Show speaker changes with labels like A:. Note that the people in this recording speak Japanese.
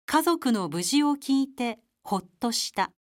A: 家族の無事を聞いてほっとした。